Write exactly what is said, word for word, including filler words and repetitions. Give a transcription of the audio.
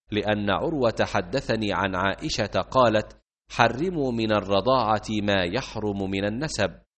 لأن عروة حدثني عن عائشة قالت: حرموا من الرضاعة ما يحرم من النسب.